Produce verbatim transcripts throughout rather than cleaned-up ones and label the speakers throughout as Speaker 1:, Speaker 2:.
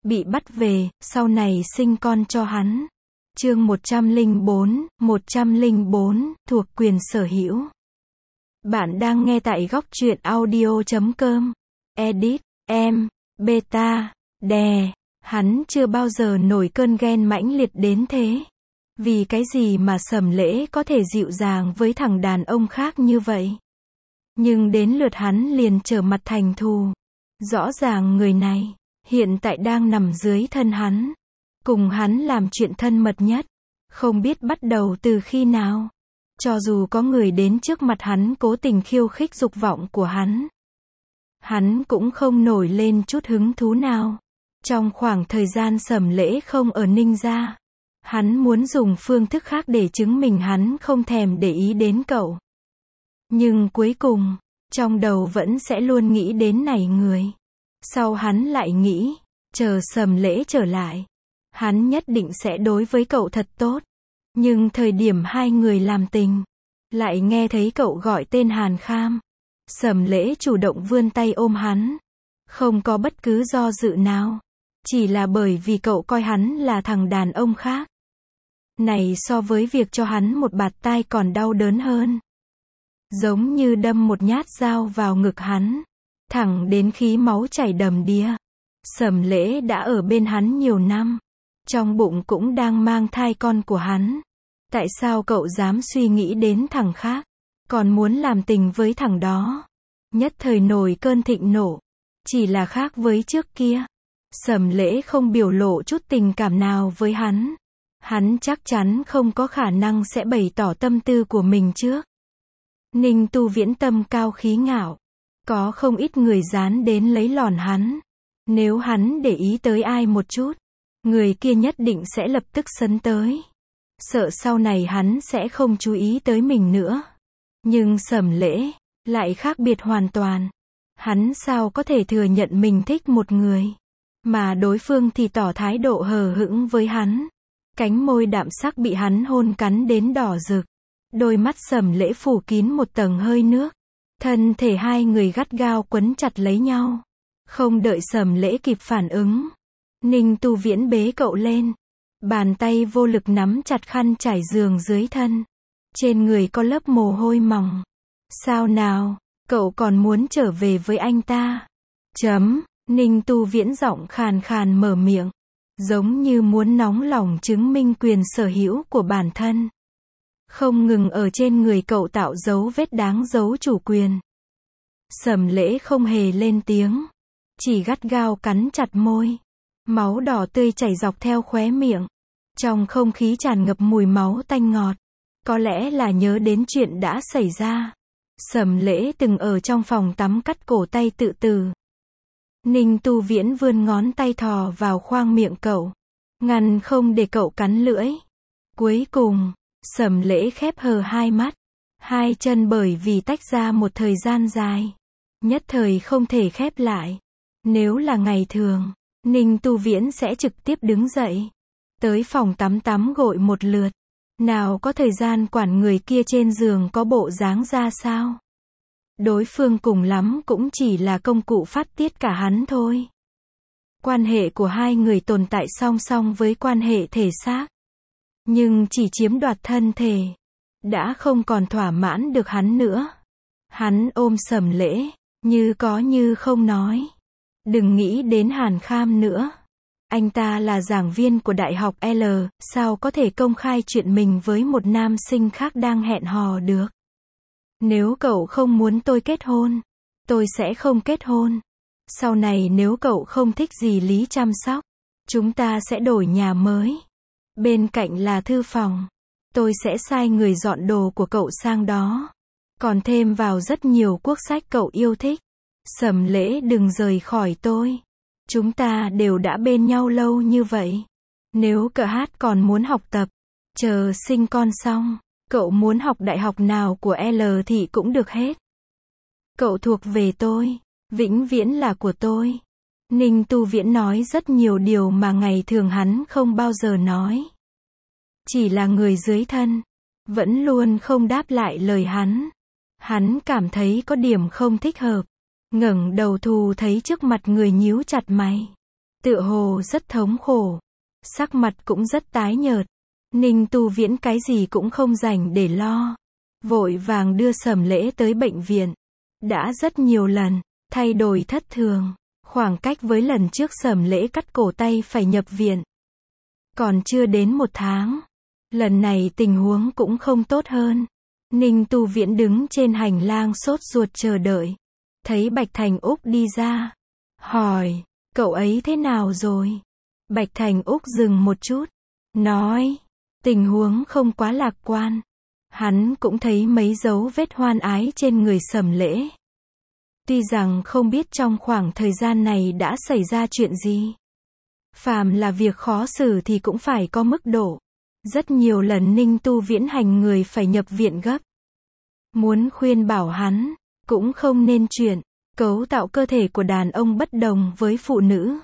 Speaker 1: bị bắt về, sau này sinh con cho hắn. Chương một trăm lẻ bốn, một trăm lẻ bốn, thuộc quyền sở hữu. Bạn đang nghe tại góc truyện audio chấm com. Edit, em, beta, đè. Hắn chưa bao giờ nổi cơn ghen mãnh liệt đến thế. Vì cái gì mà Sầm Lễ có thể dịu dàng với thằng đàn ông khác như vậy? Nhưng đến lượt hắn liền trở mặt thành thù. Rõ ràng người này, hiện tại đang nằm dưới thân hắn. Cùng hắn làm chuyện thân mật nhất. Không biết bắt đầu từ khi nào. Cho dù có người đến trước mặt hắn cố tình khiêu khích dục vọng của hắn. Hắn cũng không nổi lên chút hứng thú nào. Trong khoảng thời gian Sầm Lễ không ở Ninh gia, hắn muốn dùng phương thức khác để chứng minh hắn không thèm để ý đến cậu. Nhưng cuối cùng, trong đầu vẫn sẽ luôn nghĩ đến này người. Sau hắn lại nghĩ, chờ Sầm Lễ trở lại, hắn nhất định sẽ đối với cậu thật tốt. Nhưng thời điểm hai người làm tình, lại nghe thấy cậu gọi tên Hàn Kham. Sầm Lễ chủ động vươn tay ôm hắn. Không có bất cứ do dự nào. Chỉ là bởi vì cậu coi hắn là thằng đàn ông khác. Này so với việc cho hắn một bạt tai còn đau đớn hơn. Giống như đâm một nhát dao vào ngực hắn. Thẳng đến khí máu chảy đầm đìa. Sầm Lễ đã ở bên hắn nhiều năm. Trong bụng cũng đang mang thai con của hắn. Tại sao cậu dám suy nghĩ đến thằng khác? Còn muốn làm tình với thằng đó? Nhất thời nổi cơn thịnh nộ. Chỉ là khác với trước kia. Sầm Lễ không biểu lộ chút tình cảm nào với hắn. Hắn chắc chắn không có khả năng sẽ bày tỏ tâm tư của mình trước. Ninh Tu Viễn tâm cao khí ngạo. Có không ít người dán đến lấy lòn hắn. Nếu hắn để ý tới ai một chút, người kia nhất định sẽ lập tức sấn tới. Sợ sau này hắn sẽ không chú ý tới mình nữa. Nhưng Sầm Lễ lại khác biệt hoàn toàn. Hắn sao có thể thừa nhận mình thích một người, mà đối phương thì tỏ thái độ hờ hững với hắn. Cánh môi đạm sắc bị hắn hôn cắn đến đỏ rực. Đôi mắt Sầm Lễ phủ kín một tầng hơi nước. Thân thể hai người gắt gao quấn chặt lấy nhau. Không đợi Sầm Lễ kịp phản ứng, Ninh Tu Viễn bế cậu lên. Bàn tay vô lực nắm chặt khăn trải giường dưới thân. Trên người có lớp mồ hôi mỏng. Sao nào, cậu còn muốn trở về với anh ta? Chấm, Ninh Tu Viễn giọng khàn khàn mở miệng. Giống như muốn nóng lòng chứng minh quyền sở hữu của bản thân. Không ngừng ở trên người cậu tạo dấu vết đáng giấu chủ quyền. Sầm Lễ không hề lên tiếng. Chỉ gắt gao cắn chặt môi. Máu đỏ tươi chảy dọc theo khóe miệng. Trong không khí tràn ngập mùi máu tanh ngọt. Có lẽ là nhớ đến chuyện đã xảy ra. Sầm Lễ từng ở trong phòng tắm cắt cổ tay tự tử. Ninh Tu Viễn vươn ngón tay thò vào khoang miệng cậu. Ngăn không để cậu cắn lưỡi. Cuối cùng, Sầm Lễ khép hờ hai mắt. Hai chân bởi vì tách ra một thời gian dài. Nhất thời không thể khép lại. Nếu là ngày thường, Ninh Tu Viễn sẽ trực tiếp đứng dậy. Tới phòng tắm tắm gội một lượt. Nào có thời gian quản người kia trên giường có bộ dáng ra sao. Đối phương cùng lắm cũng chỉ là công cụ phát tiết cả hắn thôi. Quan hệ của hai người tồn tại song song với quan hệ thể xác. Nhưng chỉ chiếm đoạt thân thể. Đã không còn thỏa mãn được hắn nữa. Hắn ôm Sầm Lễ, như có như không nói. Đừng nghĩ đến Hàn Kham nữa. Anh ta là giảng viên của Đại học L, sao có thể công khai chuyện mình với một nam sinh khác đang hẹn hò được. Nếu cậu không muốn tôi kết hôn, tôi sẽ không kết hôn. Sau này nếu cậu không thích dì Lý chăm sóc, chúng ta sẽ đổi nhà mới. Bên cạnh là thư phòng. Tôi sẽ sai người dọn đồ của cậu sang đó. Còn thêm vào rất nhiều cuốc sách cậu yêu thích. Sầm Lễ đừng rời khỏi tôi. Chúng ta đều đã bên nhau lâu như vậy. Nếu cậu hát còn muốn học tập, chờ sinh con xong, cậu muốn học đại học nào của L thì cũng được hết. Cậu thuộc về tôi, vĩnh viễn là của tôi. Ninh Tu Viễn nói rất nhiều điều mà ngày thường hắn không bao giờ nói. Chỉ là người dưới thân, vẫn luôn không đáp lại lời hắn. Hắn cảm thấy có điểm không thích hợp. Ngẩng đầu thù thấy trước mặt người nhíu chặt mày. tựa hồ rất thống khổ. Sắc mặt cũng rất tái nhợt. Ninh Tu Viễn cái gì cũng không rảnh để lo. Vội vàng đưa Sầm Lễ tới bệnh viện. Đã rất nhiều lần, thay đổi thất thường. Khoảng cách với lần trước Sầm Lễ cắt cổ tay phải nhập viện. Còn chưa đến một tháng. Lần này tình huống cũng không tốt hơn. Ninh Tu Viễn đứng trên hành lang sốt ruột chờ đợi. Thấy Bạch Thành Úc đi ra. Hỏi, cậu ấy thế nào rồi? Bạch Thành Úc dừng một chút. Nói, tình huống không quá lạc quan. Hắn cũng thấy mấy dấu vết hoan ái trên người Sầm Lễ. Tuy rằng không biết trong khoảng thời gian này đã xảy ra chuyện gì. Phàm là việc khó xử thì cũng phải có mức độ. Rất nhiều lần Ninh Tu Viễn hành người phải nhập viện gấp. Muốn khuyên bảo hắn, cũng không nên chuyện. Cấu tạo cơ thể của đàn ông bất đồng với phụ nữ.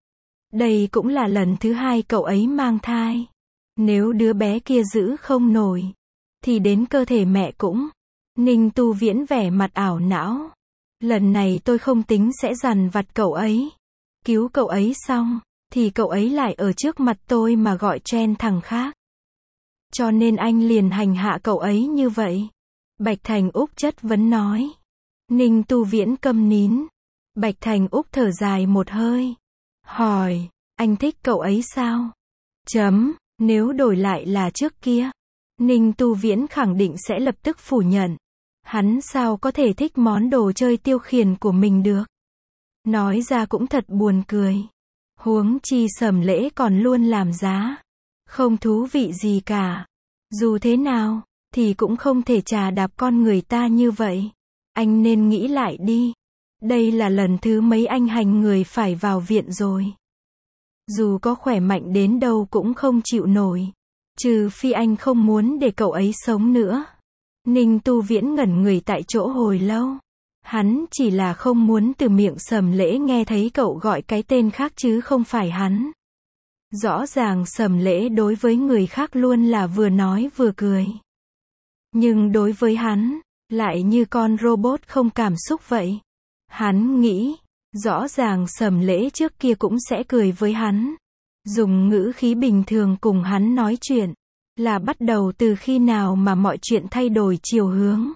Speaker 1: Đây cũng là lần thứ hai cậu ấy mang thai. Nếu đứa bé kia giữ không nổi, thì đến cơ thể mẹ cũng. Ninh Tu Viễn vẻ mặt ảo não. Lần này tôi không tính sẽ dằn vặt cậu ấy. Cứu cậu ấy xong, thì cậu ấy lại ở trước mặt tôi mà gọi chen thằng khác. Cho nên anh liền hành hạ cậu ấy như vậy. Bạch Thành Úc chất vấn nói. Ninh Tu Viễn câm nín. Bạch Thành Úc thở dài một hơi. Hỏi, anh thích cậu ấy sao? Chấm, nếu đổi lại là trước kia. Ninh Tu Viễn khẳng định sẽ lập tức phủ nhận. Hắn sao có thể thích món đồ chơi tiêu khiển của mình được? Nói ra cũng thật buồn cười. Huống chi Sầm Lễ còn luôn làm giá. Không thú vị gì cả. Dù thế nào, thì cũng không thể chà đạp con người ta như vậy. Anh nên nghĩ lại đi. Đây là lần thứ mấy anh hành người phải vào viện rồi. Dù có khỏe mạnh đến đâu cũng không chịu nổi. Trừ phi anh không muốn để cậu ấy sống nữa. Ninh Tu Viễn ngẩn người tại chỗ hồi lâu. Hắn chỉ là không muốn từ miệng Sầm Lễ nghe thấy cậu gọi cái tên khác chứ không phải hắn. Rõ ràng Sầm Lễ đối với người khác luôn là vừa nói vừa cười. Nhưng đối với hắn, lại như con robot không cảm xúc vậy. Hắn nghĩ, rõ ràng Sầm Lễ trước kia cũng sẽ cười với hắn. Dùng ngữ khí bình thường cùng hắn nói chuyện. Là bắt đầu từ khi nào mà mọi chuyện thay đổi chiều hướng.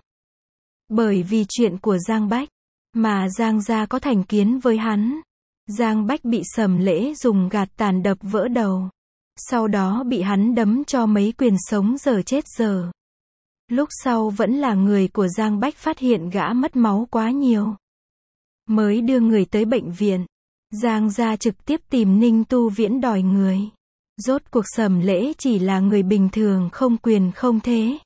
Speaker 1: Bởi vì chuyện của Giang Bách, mà Giang gia có thành kiến với hắn. Giang Bách bị Sầm Lễ dùng gạt tàn đập vỡ đầu. Sau đó bị hắn đấm cho mấy quyền sống giờ chết giờ. Lúc sau vẫn là người của Giang Bách phát hiện gã mất máu quá nhiều. Mới đưa người tới bệnh viện. Giang gia trực tiếp tìm Ninh Tu Viễn đòi người. Rốt cuộc Sầm Lễ chỉ là người bình thường không quyền không thế.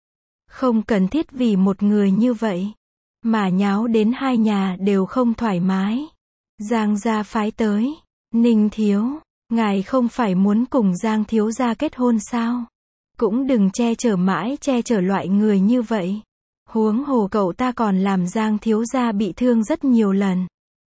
Speaker 1: Không cần thiết vì một người như vậy. Mà nháo đến hai nhà đều không thoải mái. Giang gia phái tới. Ninh thiếu, ngài không phải muốn cùng Giang thiếu gia kết hôn sao? Cũng đừng che chở mãi che chở loại người như vậy. Huống hồ cậu ta còn làm Giang thiếu gia bị thương rất nhiều lần.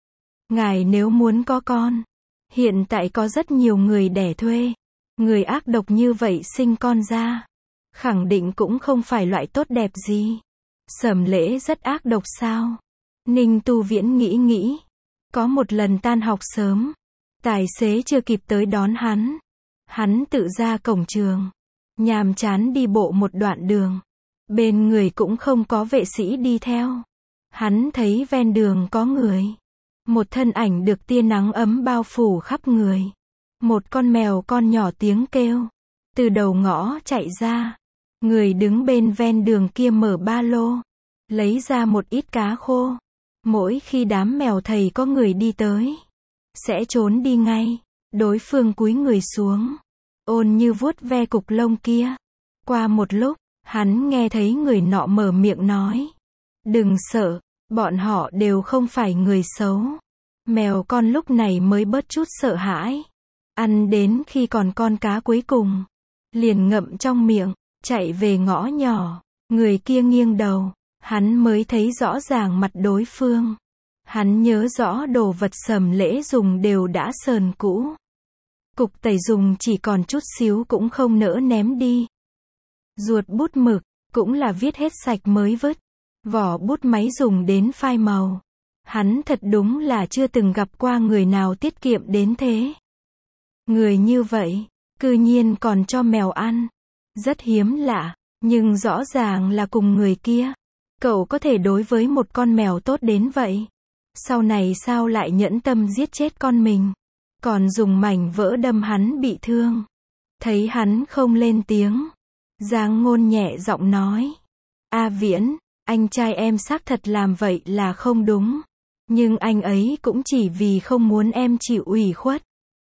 Speaker 1: Ngài nếu muốn có con, hiện tại có rất nhiều người đẻ thuê. Người ác độc như vậy sinh con ra, khẳng định cũng không phải loại tốt đẹp gì. Sầm Lễ rất ác độc sao? Ninh Tu Viễn nghĩ nghĩ. Có một lần tan học sớm, tài xế chưa kịp tới đón hắn. Hắn tự ra cổng trường, nhàm chán đi bộ một đoạn đường. Bên người cũng không có vệ sĩ đi theo. Hắn thấy ven đường có người. Một thân ảnh được tia nắng ấm bao phủ khắp người. Một con mèo con nhỏ tiếng kêu. Từ đầu ngõ chạy ra. Người đứng bên ven đường kia mở ba lô. Lấy ra một ít cá khô. Mỗi khi đám mèo thầy có người đi tới, sẽ trốn đi ngay. Đối phương cúi người xuống. Ôn như vuốt ve cục lông kia. Qua một lúc, hắn nghe thấy người nọ mở miệng nói. Đừng sợ, bọn họ đều không phải người xấu. Mèo con lúc này mới bớt chút sợ hãi. Ăn đến khi còn con cá cuối cùng. Liền ngậm trong miệng, chạy về ngõ nhỏ. Người kia nghiêng đầu, hắn mới thấy rõ ràng mặt đối phương. Hắn nhớ rõ đồ vật Sầm Lễ dùng đều đã sờn cũ. Cục tẩy dùng chỉ còn chút xíu cũng không nỡ ném đi. Ruột bút mực, cũng là viết hết sạch mới vứt. Vỏ bút máy dùng đến phai màu. Hắn thật đúng là chưa từng gặp qua người nào tiết kiệm đến thế. Người như vậy, cư nhiên còn cho mèo ăn. Rất hiếm lạ, nhưng rõ ràng là cùng người kia. Cậu có thể đối với một con mèo tốt đến vậy. Sau này sao lại nhẫn tâm giết chết con mình. Còn dùng mảnh vỡ đâm hắn bị thương. Thấy hắn không lên tiếng. Giang Ngôn nhẹ giọng nói. A Viễn, anh trai em xác thật làm vậy là không đúng. Nhưng anh ấy cũng chỉ vì không muốn em chịu ủy khuất.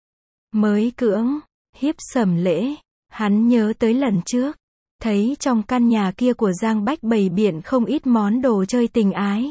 Speaker 1: Mới cưỡng, hiếp Sầm Lễ. Hắn nhớ tới lần trước. Thấy trong căn nhà kia của Giang Bách bày biện không ít món đồ chơi tình ái.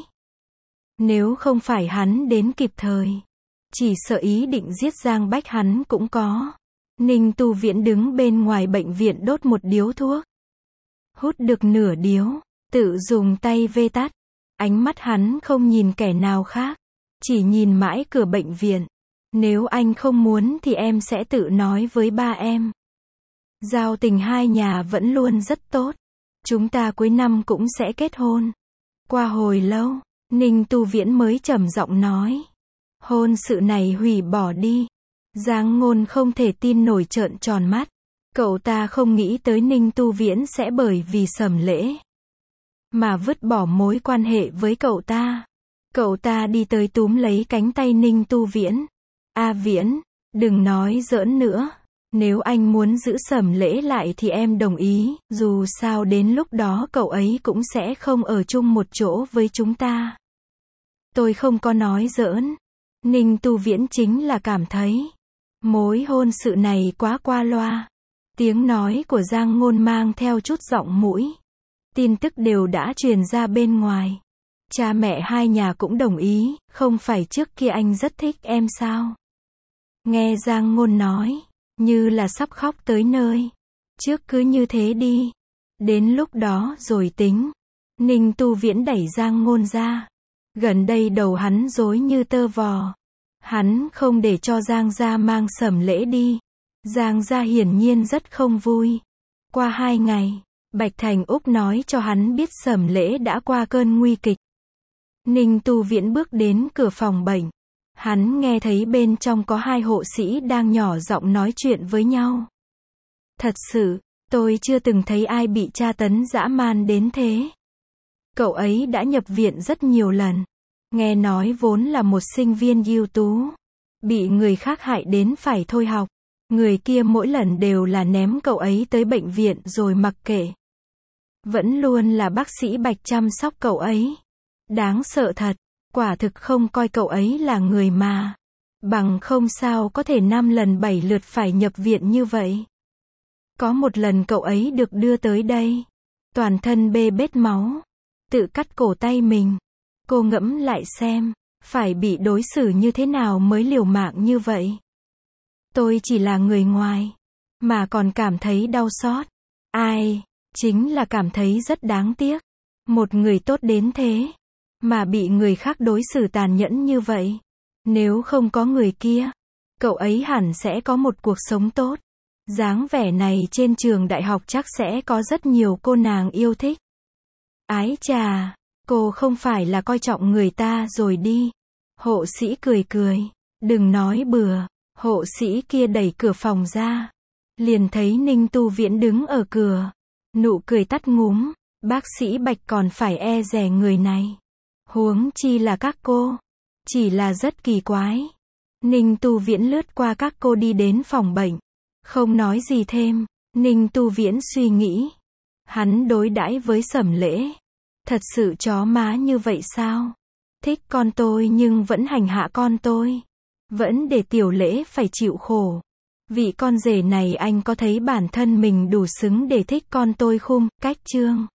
Speaker 1: Nếu không phải hắn đến kịp thời. Chỉ sợ ý định giết Giang Bách hắn cũng có. Ninh Tu Viễn đứng bên ngoài bệnh viện đốt một điếu thuốc. Hút được nửa điếu, tự dùng tay vê tắt. Ánh mắt hắn không nhìn kẻ nào khác. Chỉ nhìn mãi cửa bệnh viện. Nếu anh không muốn thì em sẽ tự nói với ba em. Giao tình hai nhà vẫn luôn rất tốt. Chúng ta cuối năm cũng sẽ kết hôn. Qua hồi lâu, Ninh Tu Viễn mới trầm giọng nói. Hôn sự này hủy bỏ đi. Giang Ngôn không thể tin nổi trợn tròn mắt. Cậu ta không nghĩ tới Ninh Tu Viễn sẽ bởi vì Sầm Lễ mà vứt bỏ mối quan hệ với cậu ta. Cậu ta đi tới túm lấy cánh tay Ninh Tu Viễn. A Viễn, đừng nói giỡn nữa. Nếu anh muốn giữ Sầm Lễ lại thì em đồng ý, dù sao đến lúc đó cậu ấy cũng sẽ không ở chung một chỗ với chúng ta. Tôi không có nói giỡn. Ninh Tu Viễn chính là cảm thấy mối hôn sự này quá qua loa. Tiếng nói của Giang Ngôn mang theo chút giọng mũi. Tin tức đều đã truyền ra bên ngoài. Cha mẹ hai nhà cũng đồng ý, không phải trước kia anh rất thích em sao? Nghe Giang Ngôn nói, như là sắp khóc tới nơi. Trước cứ như thế đi. Đến lúc đó rồi tính. Ninh Tu Viễn đẩy Giang Ngôn ra. Gần đây đầu hắn rối như tơ vò. Hắn không để cho Giang gia mang Sầm Lễ đi. Giang gia hiển nhiên rất không vui. Qua hai ngày, Bạch Thành Úc nói cho hắn biết Sầm Lễ đã qua cơn nguy kịch. Ninh Tu Viễn bước đến cửa phòng bệnh. Hắn nghe thấy bên trong có hai hộ sĩ đang nhỏ giọng nói chuyện với nhau. Thật sự, tôi chưa từng thấy ai bị tra tấn dã man đến thế. Cậu ấy đã nhập viện rất nhiều lần. Nghe nói vốn là một sinh viên ưu tú. Bị người khác hại đến phải thôi học. Người kia mỗi lần đều là ném cậu ấy tới bệnh viện rồi mặc kệ. Vẫn luôn là bác sĩ Bạch chăm sóc cậu ấy. Đáng sợ thật. Quả thực không coi cậu ấy là người mà. Bằng không sao có thể năm lần bảy lượt phải nhập viện như vậy. Có một lần cậu ấy được đưa tới đây. Toàn thân bê bết máu. Tự cắt cổ tay mình. Cô ngẫm lại xem. Phải bị đối xử như thế nào mới liều mạng như vậy. Tôi chỉ là người ngoài. Mà còn cảm thấy đau xót. Ai? Chính là cảm thấy rất đáng tiếc. Một người tốt đến thế. Mà bị người khác đối xử tàn nhẫn như vậy. Nếu không có người kia, cậu ấy hẳn sẽ có một cuộc sống tốt. Dáng vẻ này trên trường đại học chắc sẽ có rất nhiều cô nàng yêu thích. Ái chà, cô không phải là coi trọng người ta rồi đi. Hộ sĩ cười cười. Đừng nói bừa. Hộ sĩ kia đẩy cửa phòng ra. Liền thấy Ninh Tu Viễn đứng ở cửa. Nụ cười tắt ngúm. Bác sĩ Bạch còn phải e dè người này. Huống chi là các cô. Chỉ là rất kỳ quái. Ninh Tu Viễn lướt qua các cô đi đến phòng bệnh. Không nói gì thêm. Ninh Tu Viễn suy nghĩ. Hắn đối đãi với Sầm Lễ. Thật sự chó má như vậy sao? Thích con tôi nhưng vẫn hành hạ con tôi. Vẫn để Tiểu Lễ phải chịu khổ. Vị con rể này anh có thấy bản thân mình đủ xứng để thích con tôi không? Cách chương